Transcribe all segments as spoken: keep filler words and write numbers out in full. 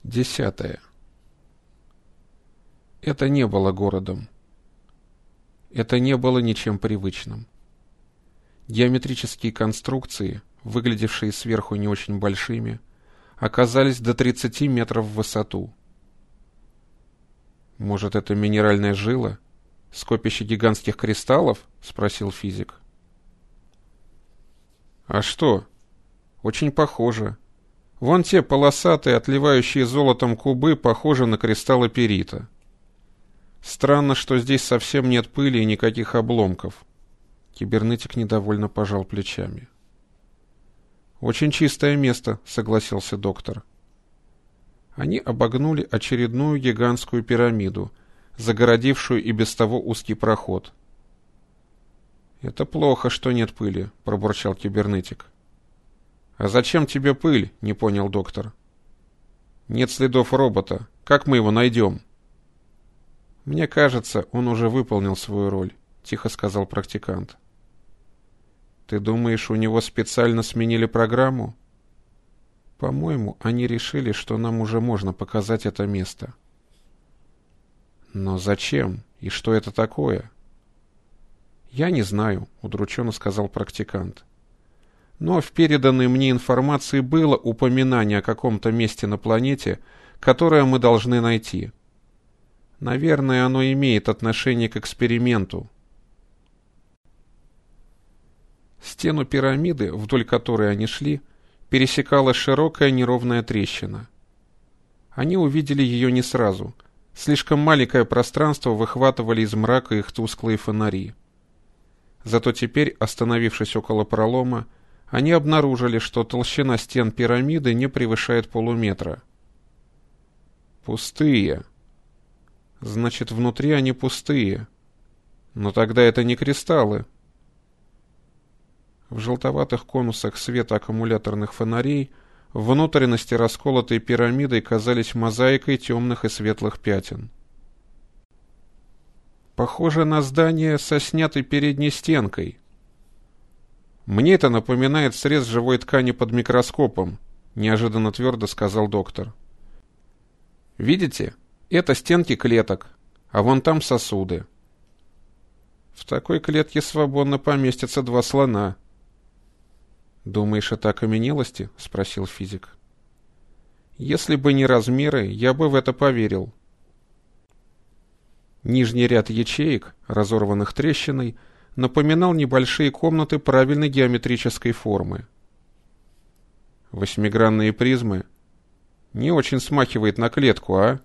Десятое. Это не было городом. Это не было ничем привычным. Геометрические конструкции, выглядевшие сверху не очень большими, оказались до тридцати метров в высоту. «Может, это минеральная жила? Скопище гигантских кристаллов?» — спросил физик. «А что? Очень похоже. Вон те полосатые, отливающие золотом кубы, похожи на кристаллы перита. Странно, что здесь совсем нет пыли и никаких обломков». Кибернетик недовольно пожал плечами. «Очень чистое место», — согласился доктор. Они обогнули очередную гигантскую пирамиду, загородившую и без того узкий проход. «Это плохо, что нет пыли», — пробурчал кибернетик. «А зачем тебе пыль?» — не понял доктор. «Нет следов робота. Как мы его найдем?» «Мне кажется, он уже выполнил свою роль», — тихо сказал практикант. «Ты думаешь, у него специально сменили программу?» «По-моему, они решили, что нам уже можно показать это место». «Но зачем? И что это такое?» «Я не знаю», — удрученно сказал практикант. «Но в переданной мне информации было упоминание о каком-то месте на планете, которое мы должны найти. Наверное, оно имеет отношение к эксперименту». Стену пирамиды, вдоль которой они шли, пересекала широкая неровная трещина. Они увидели ее не сразу. Слишком маленькое пространство выхватывали из мрака их тусклые фонари. Зато теперь, остановившись около пролома, они обнаружили, что толщина стен пирамиды не превышает полуметра. Пустые. Значит, внутри они пустые. Но тогда это не кристаллы. В желтоватых конусах света аккумуляторных фонарей внутренности расколотой пирамидой казались мозаикой темных и светлых пятен. Похоже на здание со снятой передней стенкой. «Мне это напоминает срез живой ткани под микроскопом», — неожиданно твердо сказал доктор. «Видите? Это стенки клеток, а вон там сосуды. В такой клетке свободно поместятся два слона». «Думаешь, это окаменелости?» — спросил физик. «Если бы не размеры, я бы в это поверил». Нижний ряд ячеек, разорванных трещиной, напоминал небольшие комнаты правильной геометрической формы. Восьмигранные призмы? Не очень смахивает на клетку, а?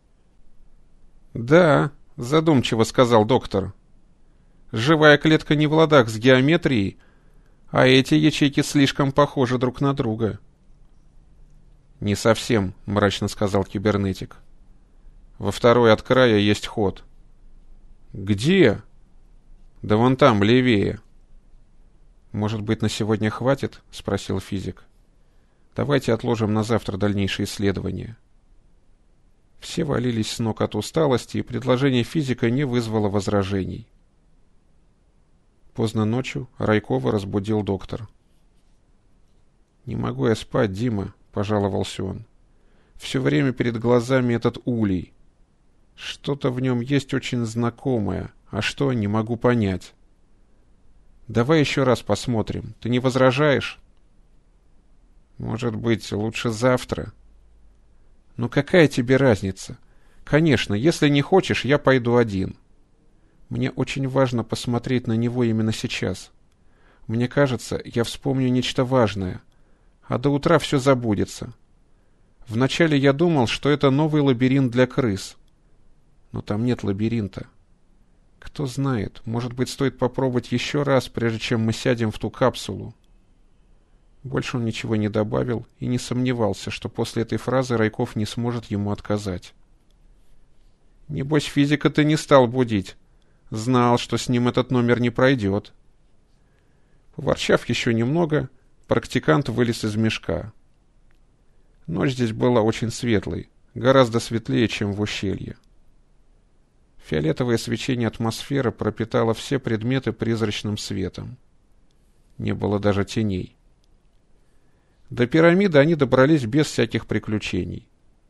«Да», — задумчиво сказал доктор. «Живая клетка не в ладах с геометрией, а эти ячейки слишком похожи друг на друга». «Не совсем», — мрачно сказал кибернетик. «Во второй от края есть ход». «Где?» «Да вон там, левее». «Может быть, на сегодня хватит?» — спросил физик. «Давайте отложим на завтра дальнейшие исследования». Все валились с ног от усталости, и предложение физика не вызвало возражений. Поздно ночью Райкова разбудил доктор. «Не могу я спать, Дима», — пожаловался он. «Все время перед глазами этот улей. Что-то в нем есть очень знакомое, а что, не могу понять. Давай еще раз посмотрим. Ты не возражаешь?» «Может быть, лучше завтра?» «Ну какая тебе разница? Конечно, если не хочешь, я пойду один. Мне очень важно посмотреть на него именно сейчас. Мне кажется, я вспомню нечто важное, а до утра все забудется. Вначале я думал, что это новый лабиринт для крыс. Но там нет лабиринта. Кто знает, может быть, стоит попробовать еще раз, прежде чем мы сядем в ту капсулу». Больше он ничего не добавил и не сомневался, что после этой фразы Райков не сможет ему отказать. «Небось, физика ты не стал будить. Знал, что с ним этот номер не пройдет». Поворчав еще немного, практикант вылез из мешка. Ночь здесь была очень светлой, гораздо светлее, чем в ущелье. Фиолетовое свечение атмосферы пропитало все предметы призрачным светом. Не было даже теней. До пирамиды они добрались без всяких приключений.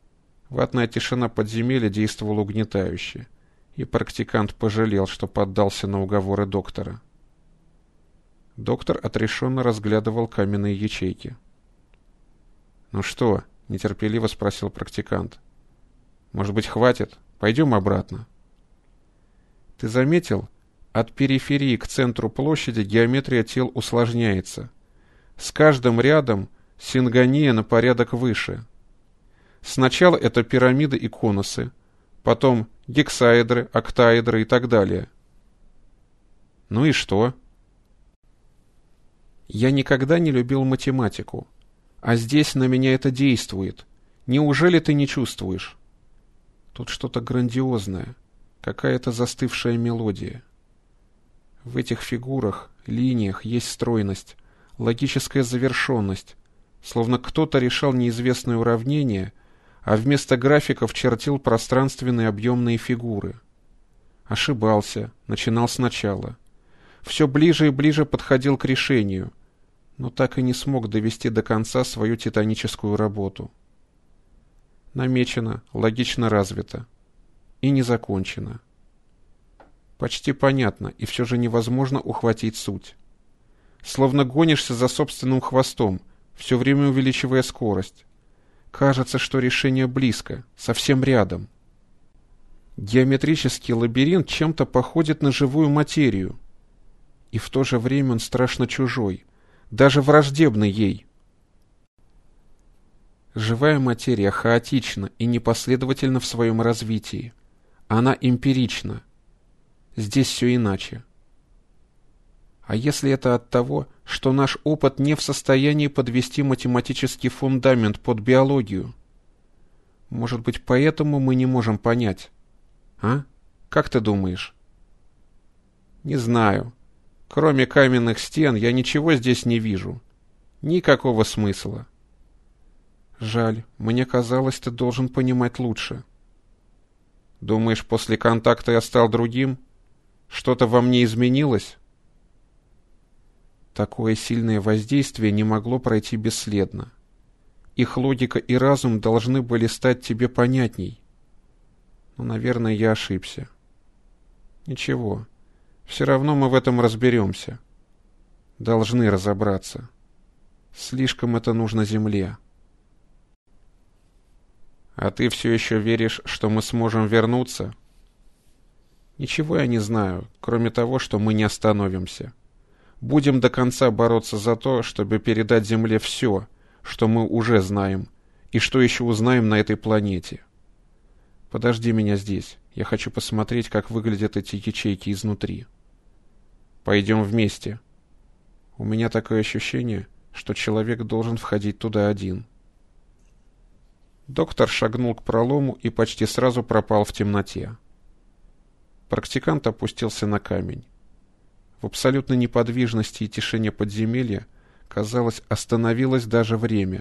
Ватная тишина подземелья действовала угнетающе, и практикант пожалел, что поддался на уговоры доктора. Доктор отрешенно разглядывал каменные ячейки. «Ну что?» — нетерпеливо спросил практикант. «Может быть, хватит? Пойдем обратно». «Ты заметил? От периферии к центру площади геометрия тел усложняется. С каждым рядом сингония на порядок выше. Сначала это пирамиды и конусы, потом гексаэдры, октаэдры и так далее». «Ну и что?» «Я никогда не любил математику, а здесь на меня это действует. Неужели ты не чувствуешь?» Тут что-то грандиозное, какая-то застывшая мелодия. В этих фигурах, линиях есть стройность, логическая завершенность, словно кто-то решал неизвестное уравнение, а вместо графиков чертил пространственные объемные фигуры. Ошибался, начинал сначала. Все ближе и ближе подходил к решению, но так и не смог довести до конца свою титаническую работу. Намечено, логично развито. И не закончено. Почти понятно, и все же невозможно ухватить суть. Словно гонишься за собственным хвостом, все время увеличивая скорость. Кажется, что решение близко, совсем рядом. Геометрический лабиринт чем-то походит на живую материю. И в то же время он страшно чужой, даже враждебный ей. Живая материя хаотична и непоследовательна в своем развитии. Она эмпирична. Здесь все иначе. А если это от того, что наш опыт не в состоянии подвести математический фундамент под биологию? Может быть, поэтому мы не можем понять? А? Как ты думаешь? Не знаю. Кроме каменных стен я ничего здесь не вижу. Никакого смысла. Жаль, мне казалось, ты должен понимать лучше. Думаешь, после контакта я стал другим? Что-то во мне изменилось? Такое сильное воздействие не могло пройти бесследно. Их логика и разум должны были стать тебе понятней. Но, наверное, я ошибся. Ничего, все равно мы в этом разберемся. Должны разобраться. Слишком это нужно Земле. А ты все еще веришь, что мы сможем вернуться? Ничего я не знаю, кроме того, что мы не остановимся. Будем до конца бороться за то, чтобы передать Земле все, что мы уже знаем, и что еще узнаем на этой планете. Подожди меня здесь, я хочу посмотреть, как выглядят эти ячейки изнутри. Пойдем вместе. У меня такое ощущение, что человек должен входить туда один. Доктор шагнул к пролому и почти сразу пропал в темноте. Практикант опустился на камень. В абсолютной неподвижности и тишине подземелья, казалось, остановилось даже время.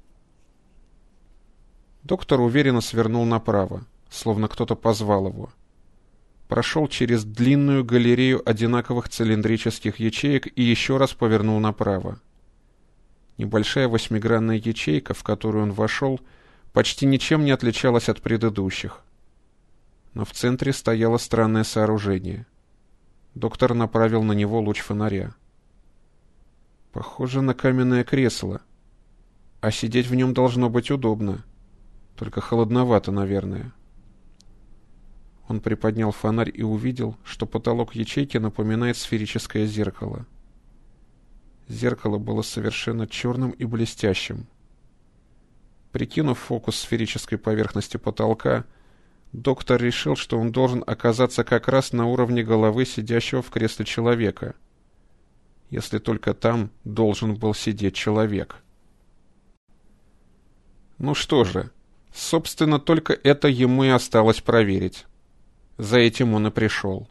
Доктор уверенно свернул направо, словно кто-то позвал его. Прошел через длинную галерею одинаковых цилиндрических ячеек и еще раз повернул направо. Небольшая восьмигранная ячейка, в которую он вошел, почти ничем не отличалась от предыдущих. Но в центре стояло странное сооружение. Доктор направил на него луч фонаря. Похоже на каменное кресло. А сидеть в нем должно быть удобно. Только холодновато, наверное. Он приподнял фонарь и увидел, что потолок ячейки напоминает сферическое зеркало. Зеркало было совершенно черным и блестящим. Прикинув фокус сферической поверхности потолка, доктор решил, что он должен оказаться как раз на уровне головы сидящего в кресле человека, если только там должен был сидеть человек. Ну что же, собственно, только это ему и осталось проверить. За этим он и пришел.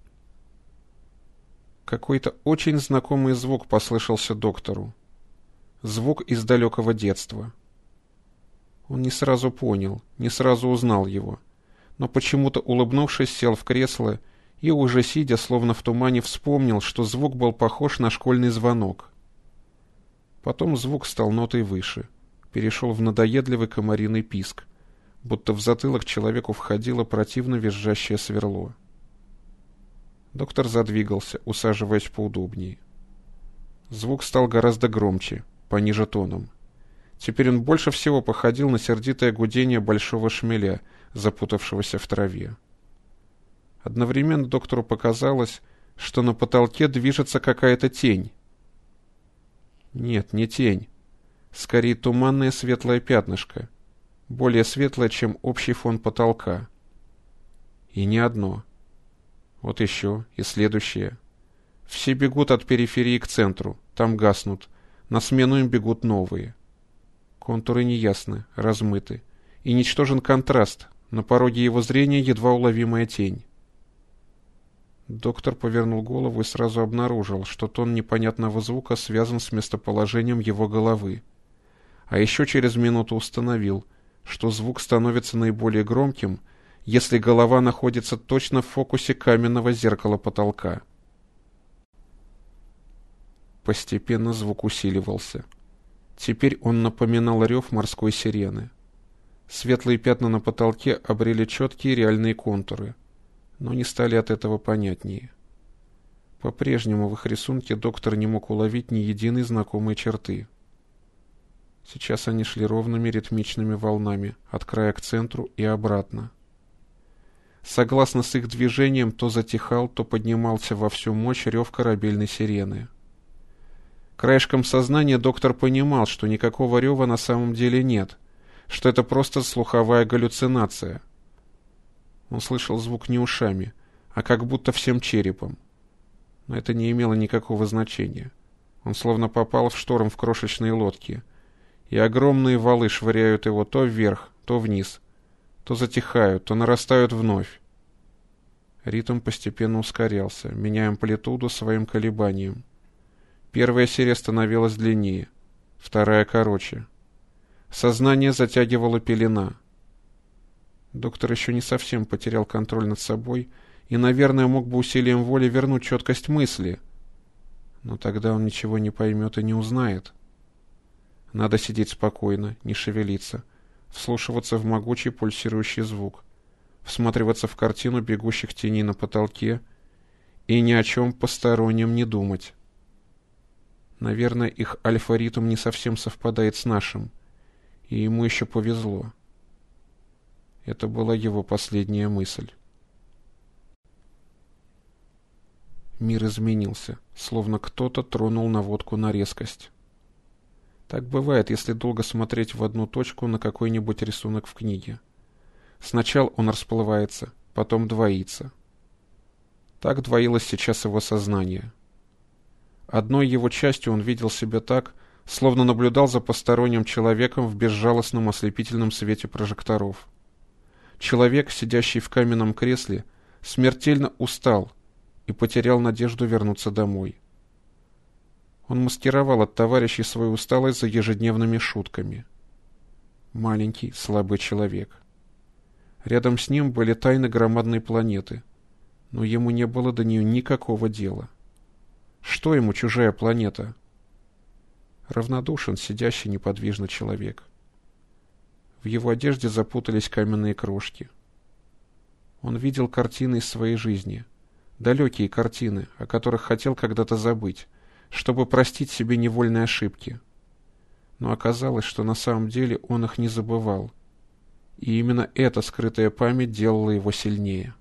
Какой-то очень знакомый звук послышался доктору. Звук из далекого детства. Он не сразу понял, не сразу узнал его, но почему-то, улыбнувшись, сел в кресло и, уже сидя, словно в тумане, вспомнил, что звук был похож на школьный звонок. Потом звук стал нотой выше, перешел в надоедливый комариный писк, будто в затылок человеку входило противно визжащее сверло. Доктор задвигался, усаживаясь поудобнее. Звук стал гораздо громче, пониже тоном. Теперь он больше всего походил на сердитое гудение большого шмеля, запутавшегося в траве. Одновременно доктору показалось, что на потолке движется какая-то тень. Нет, не тень. Скорее туманное светлое пятнышко, более светлое, чем общий фон потолка. И не одно. Вот еще, и следующее. Все бегут от периферии к центру, там гаснут, на смену им бегут новые. Контуры неясны, размыты, и ничтожен контраст, на пороге его зрения едва уловимая тень. Доктор повернул голову и сразу обнаружил, что тон непонятного звука связан с местоположением его головы. А еще через минуту установил, что звук становится наиболее громким, если голова находится точно в фокусе каменного зеркала потолка. Постепенно звук усиливался. Теперь он напоминал рев морской сирены. Светлые пятна на потолке обрели четкие реальные контуры, но не стали от этого понятнее. По-прежнему в их рисунке доктор не мог уловить ни единой знакомой черты. Сейчас они шли ровными ритмичными волнами от края к центру и обратно. Согласно с их движением, то затихал, то поднимался во всю мощь рев корабельной сирены. Краешком сознания доктор понимал, что никакого рева на самом деле нет, что это просто слуховая галлюцинация. Он слышал звук не ушами, а как будто всем черепом. Но это не имело никакого значения. Он словно попал в шторм в крошечной лодке, и огромные валы швыряют его то вверх, то вниз, то затихают, то нарастают вновь. Ритм постепенно ускорялся, меняя амплитуду своим колебанием. Первая серия становилась длиннее, вторая короче. Сознание затягивала пелена. Доктор еще не совсем потерял контроль над собой и, наверное, мог бы усилием воли вернуть четкость мысли. Но тогда он ничего не поймет и не узнает. Надо сидеть спокойно, не шевелиться, вслушиваться в могучий пульсирующий звук, всматриваться в картину бегущих теней на потолке и ни о чем постороннем не думать. Наверное, их альфа-ритм не совсем совпадает с нашим, и ему еще повезло. Это была его последняя мысль. Мир изменился, словно кто-то тронул наводку на резкость. Так бывает, если долго смотреть в одну точку на какой-нибудь рисунок в книге. Сначала он расплывается, потом двоится. Так двоилось сейчас его сознание. Одной его частью он видел себя так, словно наблюдал за посторонним человеком в безжалостном ослепительном свете прожекторов. Человек, сидящий в каменном кресле, смертельно устал и потерял надежду вернуться домой. Он маскировал от товарищей свою усталость за ежедневными шутками. Маленький, слабый человек. Рядом с ним были тайны громадной планеты, но ему не было до нее никакого дела. Что ему чужая планета? Равнодушен сидящий неподвижно человек. В его одежде запутались каменные крошки. Он видел картины из своей жизни, далекие картины, о которых хотел когда-то забыть, чтобы простить себе невольные ошибки. Но оказалось, что на самом деле он их не забывал, и именно эта скрытая память делала его сильнее.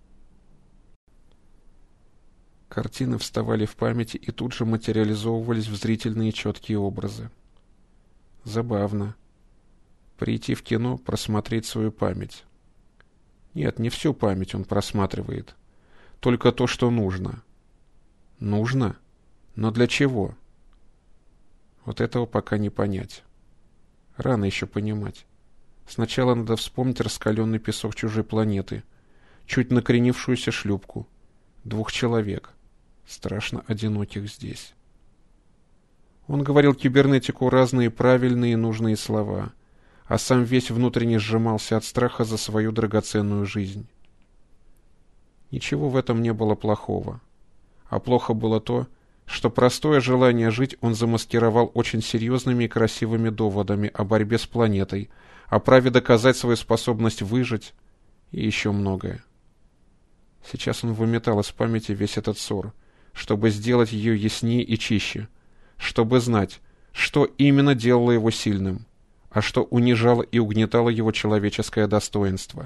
Картины вставали в памяти и тут же материализовывались в зрительные четкие образы. Забавно. Прийти в кино, просмотреть свою память. Нет, не всю память он просматривает. Только то, что нужно. Нужно? Но для чего? Вот этого пока не понять. Рано еще понимать. Сначала надо вспомнить раскаленный песок чужой планеты, чуть накренившуюся шлюпку, двух человек, страшно одиноких здесь. Он говорил кибернетику разные правильные и нужные слова, а сам весь внутренне сжимался от страха за свою драгоценную жизнь. Ничего в этом не было плохого. А плохо было то, что простое желание жить он замаскировал очень серьезными и красивыми доводами о борьбе с планетой, о праве доказать свою способность выжить и еще многое. Сейчас он выметал из памяти весь этот ссор, чтобы сделать ее яснее и чище, чтобы знать, что именно делало его сильным, а что унижало и угнетало его человеческое достоинство.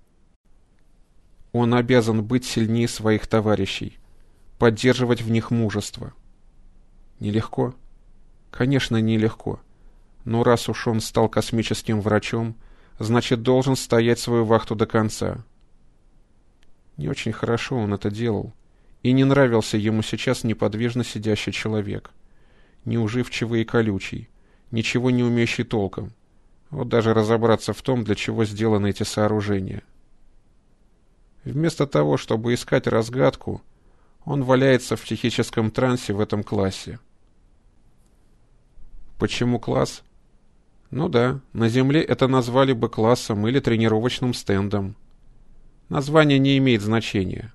Он обязан быть сильнее своих товарищей, поддерживать в них мужество. Нелегко? Конечно, нелегко. Но раз уж он стал космическим врачом, значит, должен стоять свою вахту до конца. Не очень хорошо он это делал, и не нравился ему сейчас неподвижно сидящий человек, неуживчивый и колючий, ничего не умеющий толком, вот даже разобраться в том, для чего сделаны эти сооружения. Вместо того, чтобы искать разгадку, он валяется в психическом трансе в этом классе. Почему класс? Ну да, на Земле это назвали бы классом или тренировочным стендом. Название не имеет значения.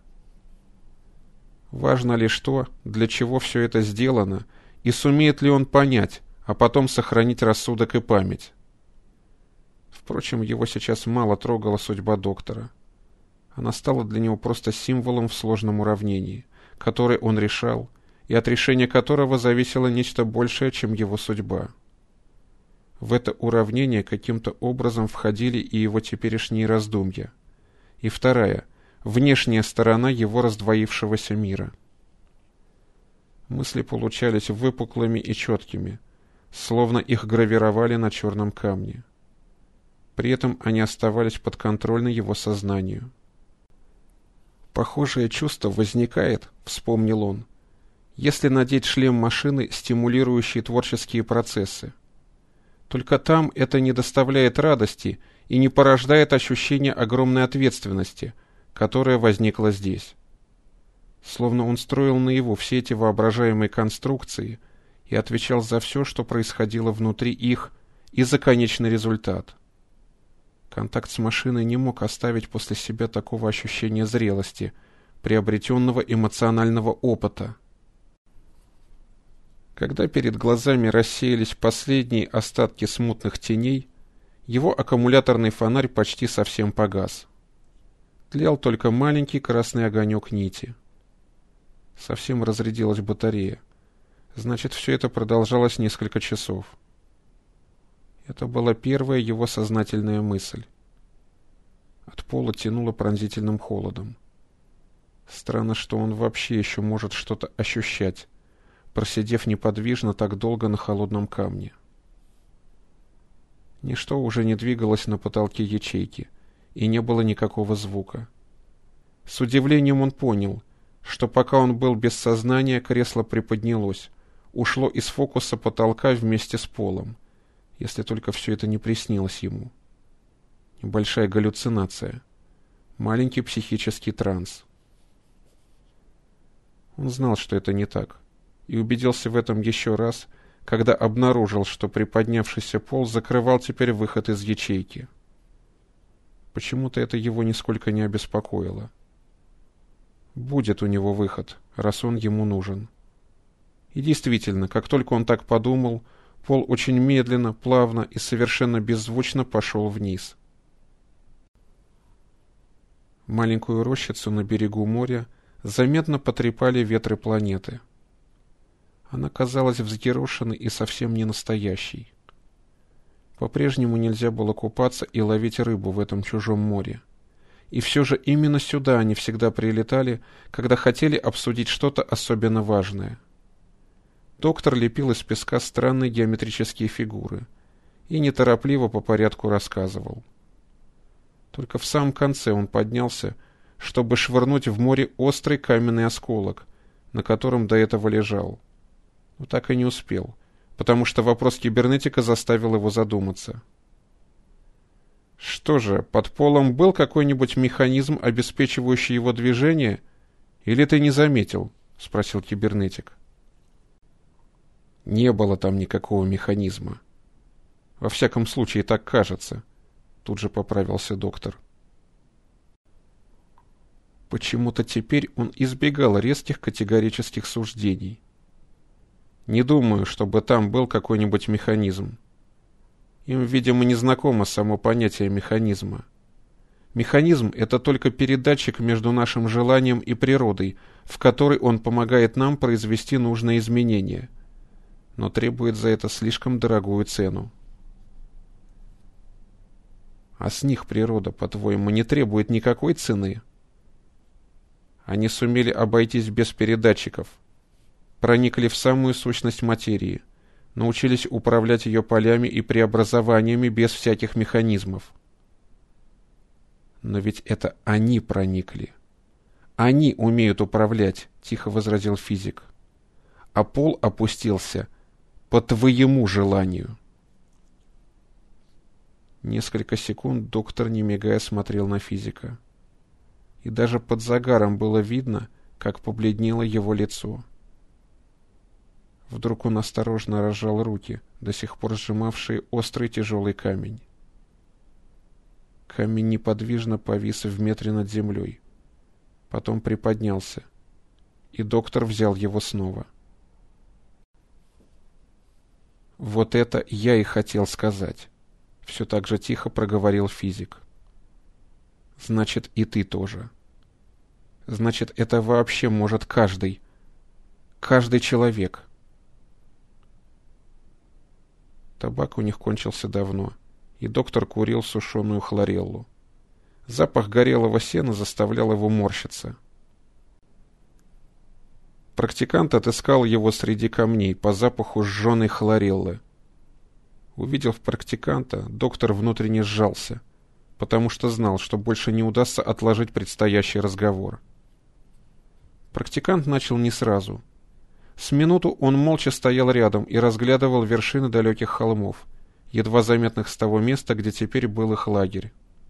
Важно лишь то, для чего все это сделано, и сумеет ли он понять, а потом сохранить рассудок и память. Впрочем, его сейчас мало трогала судьба доктора. Она стала для него просто символом в сложном уравнении, которое он решал, и от решения которого зависело нечто большее, чем его судьба. В это уравнение каким-то образом входили и его теперешние раздумья. И вторая, внешняя сторона его раздвоившегося мира. Мысли получались выпуклыми и четкими, словно их гравировали на черном камне. При этом они оставались подконтрольны его сознанию. «Похожее чувство возникает, — вспомнил он, — если надеть шлем машины, стимулирующий творческие процессы. Только там это не доставляет радости и не порождает ощущения огромной ответственности, которая возникла здесь. Словно он строил наяву все эти воображаемые конструкции и отвечал за все, что происходило внутри их, и за конечный результат. Контакт с машиной не мог оставить после себя такого ощущения зрелости, приобретенного эмоционального опыта. Когда перед глазами рассеялись последние остатки смутных теней, его аккумуляторный фонарь почти совсем погас. Тлел только маленький красный огонек нити. Совсем разрядилась батарея. Значит, все это продолжалось несколько часов. Это была первая его сознательная мысль. От пола тянуло пронзительным холодом. Странно, что он вообще еще может что-то ощущать, просидев неподвижно так долго на холодном камне. Ничто уже не двигалось на потолке ячейки, и не было никакого звука. С удивлением он понял, что пока он был без сознания, кресло приподнялось, ушло из фокуса потолка вместе с полом, если только все это не приснилось ему. Небольшая галлюцинация, маленький психический транс. Он знал, что это не так, и убедился в этом еще раз, когда обнаружил, что приподнявшийся пол закрывал теперь выход из ячейки. Почему-то это его нисколько не обеспокоило. Будет у него выход, раз он ему нужен. И действительно, как только он так подумал, пол очень медленно, плавно и совершенно беззвучно пошел вниз. Маленькую рощицу на берегу моря заметно потрепали ветры планеты. Она казалась взъерошенной и совсем не настоящей. По-прежнему нельзя было купаться и ловить рыбу в этом чужом море. И все же именно сюда они всегда прилетали, когда хотели обсудить что-то особенно важное. Доктор лепил из песка странные геометрические фигуры и неторопливо по порядку рассказывал. Только в самом конце он поднялся, чтобы швырнуть в море острый каменный осколок, на котором до этого лежал. Но так и не успел, потому что вопрос кибернетика заставил его задуматься. «Что же, под полом был какой-нибудь механизм, обеспечивающий его движение? Или ты не заметил?» — спросил кибернетик. «Не было там никакого механизма. Во всяком случае, так кажется», — тут же поправился доктор. Почему-то теперь он избегал резких категорических суждений. «Не думаю, чтобы там был какой-нибудь механизм. Им, видимо, не знакомо само понятие механизма. Механизм — это только передатчик между нашим желанием и природой, в которой он помогает нам произвести нужные изменения, но требует за это слишком дорогую цену. А с них природа, по-твоему, не требует никакой цены? Они сумели обойтись без передатчиков, проникли в самую сущность материи, научились управлять ее полями и преобразованиями без всяких механизмов. Но ведь это они проникли. Они умеют управлять, тихо возразил физик. А пол опустился по твоему желанию. Несколько секунд доктор, не мигая, смотрел на физика. И даже под загаром было видно, как побледнело его лицо. Вдруг он осторожно разжал руки, до сих пор сжимавшие острый тяжелый камень. Камень неподвижно повис в метре над землей. Потом приподнялся, и доктор взял его снова. «Вот это я и хотел сказать», — все так же тихо проговорил физик. «Значит, и ты тоже. Значит, это вообще может каждый, каждый человек». Табак у них кончился давно, и доктор курил сушеную хлореллу. Запах горелого сена заставлял его морщиться. Практикант отыскал его среди камней по запаху сжженной хлореллы. Увидев практиканта, доктор внутренне сжался, потому что знал, что больше не удастся отложить предстоящий разговор. Практикант начал не сразу. С минуту он молча стоял рядом и разглядывал вершины далеких холмов, едва заметных с того места, где теперь был их лагерь.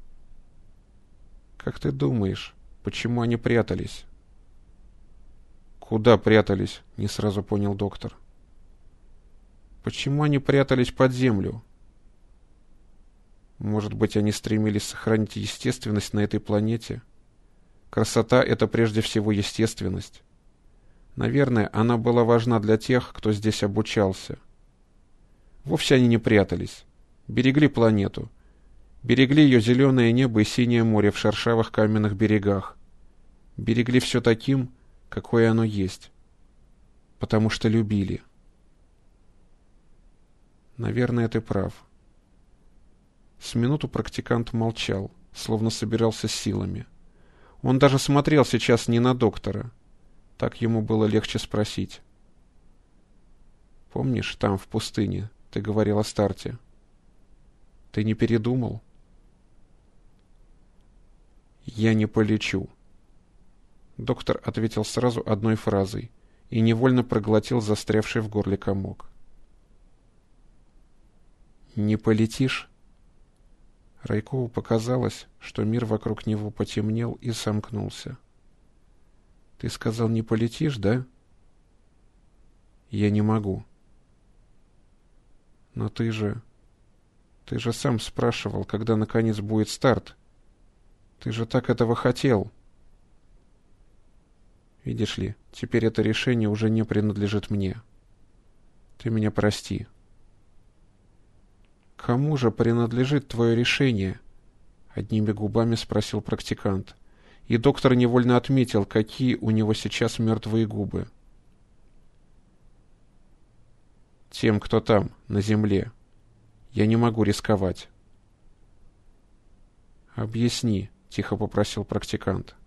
«Как ты думаешь, почему они прятались?» «Куда прятались?» — не сразу понял доктор. «Почему они прятались под землю?» «Может быть, они стремились сохранить естественность на этой планете? Красота — это прежде всего естественность. Наверное, она была важна для тех, кто здесь обучался. Вовсе они не прятались. Берегли планету. Берегли ее зеленое небо и синее море в шершавых каменных берегах. Берегли все таким, какое оно есть. Потому что любили. Наверное, ты прав. С минуту практикант молчал, словно собирался с силами. Он даже смотрел сейчас не на доктора. Так ему было легче спросить. «Помнишь, там, в пустыне, ты говорил о старте? Ты не передумал?» «Я не полечу». Доктор ответил сразу одной фразой и невольно проглотил застрявший в горле комок. «Не полетишь?» Райкову показалось, что мир вокруг него потемнел и сомкнулся. «Ты сказал, не полетишь, да?» «Я не могу». «Но ты же... Ты же сам спрашивал, когда наконец будет старт. Ты же так этого хотел». «Видишь ли, теперь это решение уже не принадлежит мне. Ты меня прости». «Кому же принадлежит твое решение?» — одними губами спросил практикант. И доктор невольно отметил, какие у него сейчас мертвые губы. «Тем, кто там, на земле. Я не могу рисковать». «Объясни», — тихо попросил практикант.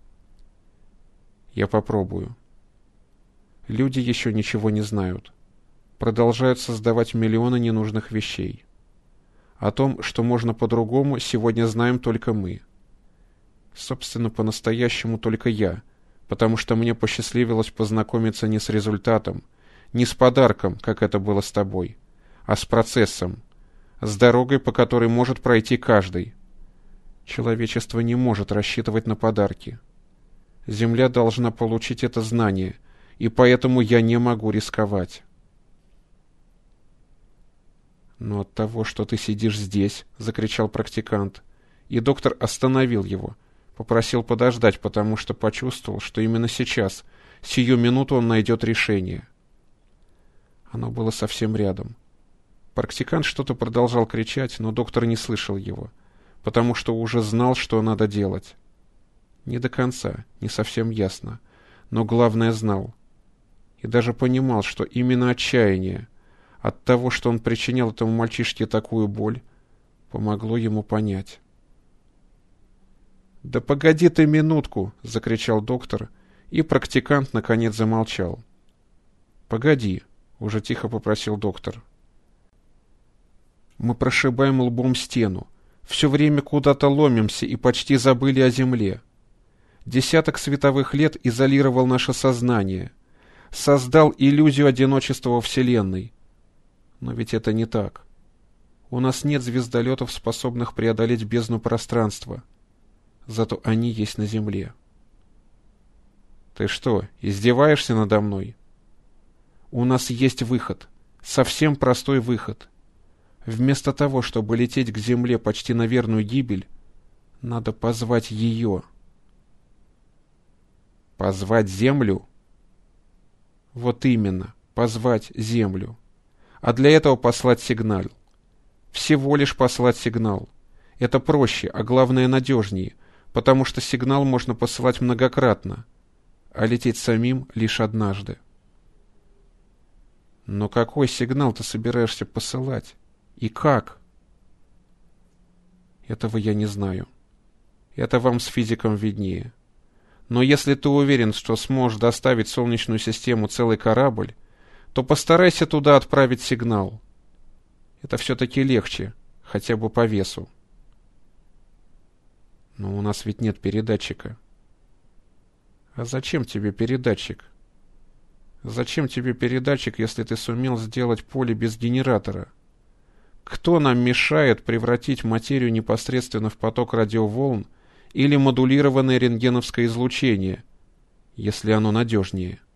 «Я попробую. Люди еще ничего не знают. Продолжают создавать миллионы ненужных вещей. О том, что можно по-другому, сегодня знаем только мы. Собственно, по-настоящему только я, потому что мне посчастливилось познакомиться не с результатом, не с подарком, как это было с тобой, а с процессом, с дорогой, по которой может пройти каждый. Человечество не может рассчитывать на подарки. Земля должна получить это знание, и поэтому я не могу рисковать». «Но от того, что ты сидишь здесь», — закричал практикант, и доктор остановил его, попросил подождать, потому что почувствовал, что именно сейчас, сию минуту он найдет решение. Оно было совсем рядом. Практикант что-то продолжал кричать, но доктор не слышал его, потому что уже знал, что надо делать. Не до конца, не совсем ясно, но главное знал. И даже понимал, что именно отчаяние от того, что он причинял этому мальчишке такую боль, помогло ему понять. «Да погоди ты минутку!» — закричал доктор, и практикант наконец замолчал. «Погоди!» — уже тихо попросил доктор. «Мы прошибаем лбом стену, все время куда-то ломимся и почти забыли о земле. Десяток световых лет изолировал наше сознание, создал иллюзию одиночества во Вселенной. Но ведь это не так. У нас нет звездолетов, способных преодолеть бездну пространства. Зато они есть на Земле». «Ты что, издеваешься надо мной?» «У нас есть выход. Совсем простой выход. Вместо того, чтобы лететь к Земле почти на верную гибель, надо позвать ее». «Позвать Землю?» «Вот именно, позвать Землю. А для этого послать сигнал. Всего лишь послать сигнал. Это проще, а главное надежнее, потому что сигнал можно посылать многократно, а лететь самим лишь однажды». «Но какой сигнал ты собираешься посылать? И как?» «Этого я не знаю. Это вам с физиком виднее. Но если ты уверен, что сможешь доставить в Солнечную систему целый корабль, то постарайся туда отправить сигнал. Это все-таки легче, хотя бы по весу». «Но у нас ведь нет передатчика». «А зачем тебе передатчик? Зачем тебе передатчик, если ты сумел сделать поле без генератора? Кто нам мешает превратить материю непосредственно в поток радиоволн или модулированное рентгеновское излучение, если оно надежнее?»